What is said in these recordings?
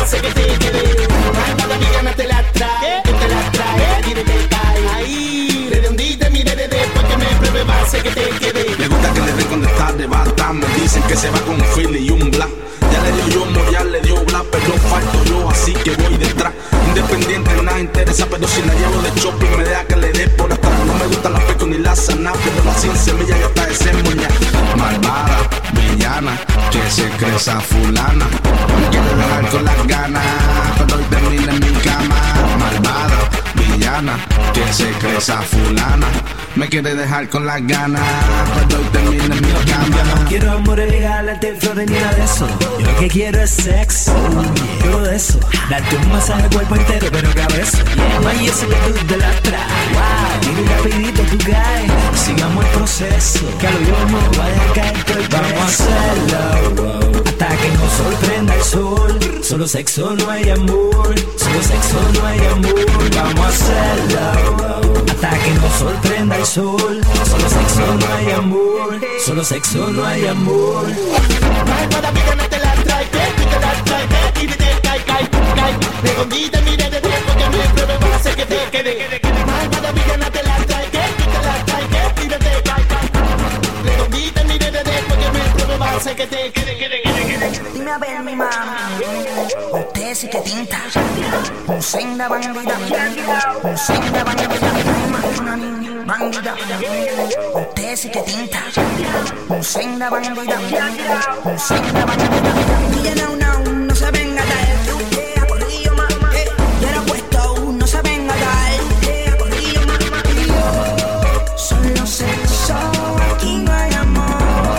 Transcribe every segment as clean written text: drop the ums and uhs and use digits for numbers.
hace que te quede. Malvada villana te la trae, tú te la traes, y te cae. Ahí, redondita, mire después que me pruebe va a hacer que te quede. Le gusta que le den cuando está arrebatando. Dicen que se va con un Philly y un Black. Ya le dio Yomo, ya le dio Black, pero falto yo, así que voy detrás. Independiente, nada interesa, pero si la llevo de shopping me deja que le dé por atrás. No me gustan las pecos ni las sanas, pero las 100 semillas ya está ese moña. Malvada, villana, que se cree esa fulana. Me quiere dejar con las ganas, pero hoy termina en mi cama. Malvada, villana, que se cree esa fulana. Me quiere dejar con las ganas, pero hoy termina en mi cama. Yo no quiero amor legal, arte, flores ni nada de eso. Yo lo que quiero es sexo, todo eso. Darte un masaje al cuerpo entero, pero cabezo. Ay, ese que tú te la traes. Wow, mira rapidito tú caes. Sigamos el proceso, que a lo yo no va a dejar caer todo el peso. Vamos a hacerlo hasta que nos sorprenda el sol. Solo sexo, no hay amor. Solo sexo, no hay amor. Vamos a hacerlo hasta que nos sorprenda el sol. Solo sexo, no hay amor. Solo sexo, no hay amor. Malvada villana te la trae, que tú te la traes, y te cae. Redondita, mire después que me pruebe va a hacer que te quede. Malvada villana te la trae, que tú te la traes, y te cae. Redondita, mire después que me pruebe va a hacer que te quede. Dime a ver mi mamá, usted sí que tinta, un senda bandida, un senda bandida, una niña bandida, usted sí que tinta, un senda bandida, un senda bandida. Y no se venga a dar, usted ha corrido más, yo era puesto no se venga a dar, ha corrido más, solo sexo, aquí no hay amor.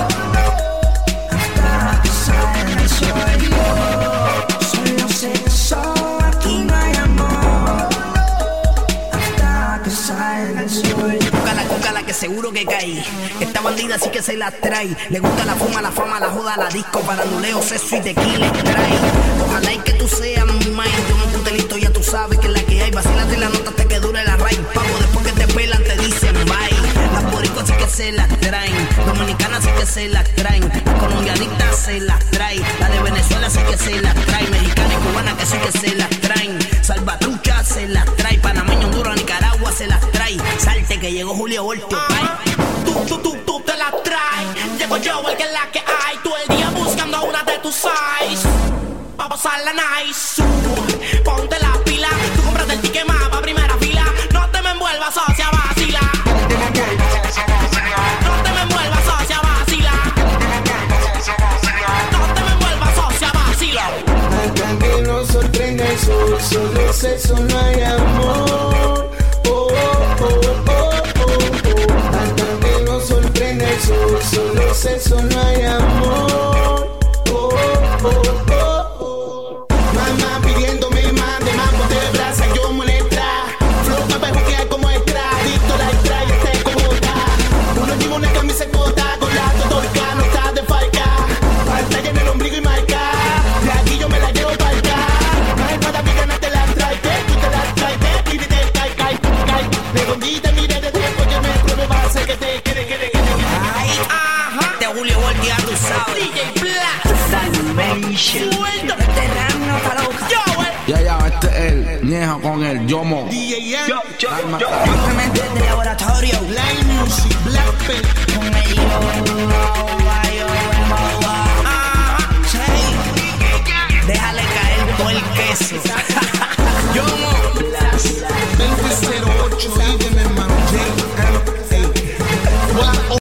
Solo sexo, aquí no hay amor. Hasta que salga el sol. Cúcala que seguro que caí. Esta bandida sí que se la trae. Le gusta la fuma, la fama, la joda, la disco, paranduleo, sexo y tequila trae. Ojalá y que tú seas mi mind. Yo me putelito, ya tú sabes que es la que hay. Vacílate la nota hasta que dure la raíz. Pago después que te pelan te dicen bye. Las boricuas sí que se las traen. Dominicanas sí que se las traen. Colombianitas se las trae. La de Venezuela sí que se las trae. Mexicana y cubana que sí que se las traen. Salvatrucha se las trae. Panameño, Honduras, Nicaragua se las trae. Salte que llegó Julio Voltio. Tú te la traes. Llego yo, el que es la que hay. Tú el día buscando una de tus size. Pa' pasarla nice. Ponte la pila. Tú compras el ticket más pa' primera fila. No te me envuelvas, socia, vacila. No te me envuelvas, socia, vacila. No te me envuelvas, socia, vacila. Hasta que nos sorprenda el sol. Solo sexo, no hay amor. Hasta que nos sorprenda el sol. Solo sexo, no hay amor. Mamá pidiéndome más de mambo de brasa, yo molesta. Flow pa' bejuquear como extra. Adicto la extra y esté como está. Uno lleva una camisa corta con la torca, no está de falca. Pantalla en el ombligo y marca. De aquí yo me la llevo para acá. Malvada villana te la trae, que tú te la traes, y te cae. Redondita, mire de tiempo que me pruebe va a hacer que te quede. Ay, ajá. De Julio Voltio, ya tú sabes. DJ Black. Salvation. Suelto. Terreno para loca. Ya, este es el Ñejo con el Yomo. DJ Alma. Simplemente de laboratorio. Live Music, Black Pen. Con el Déjale caer todo el queso.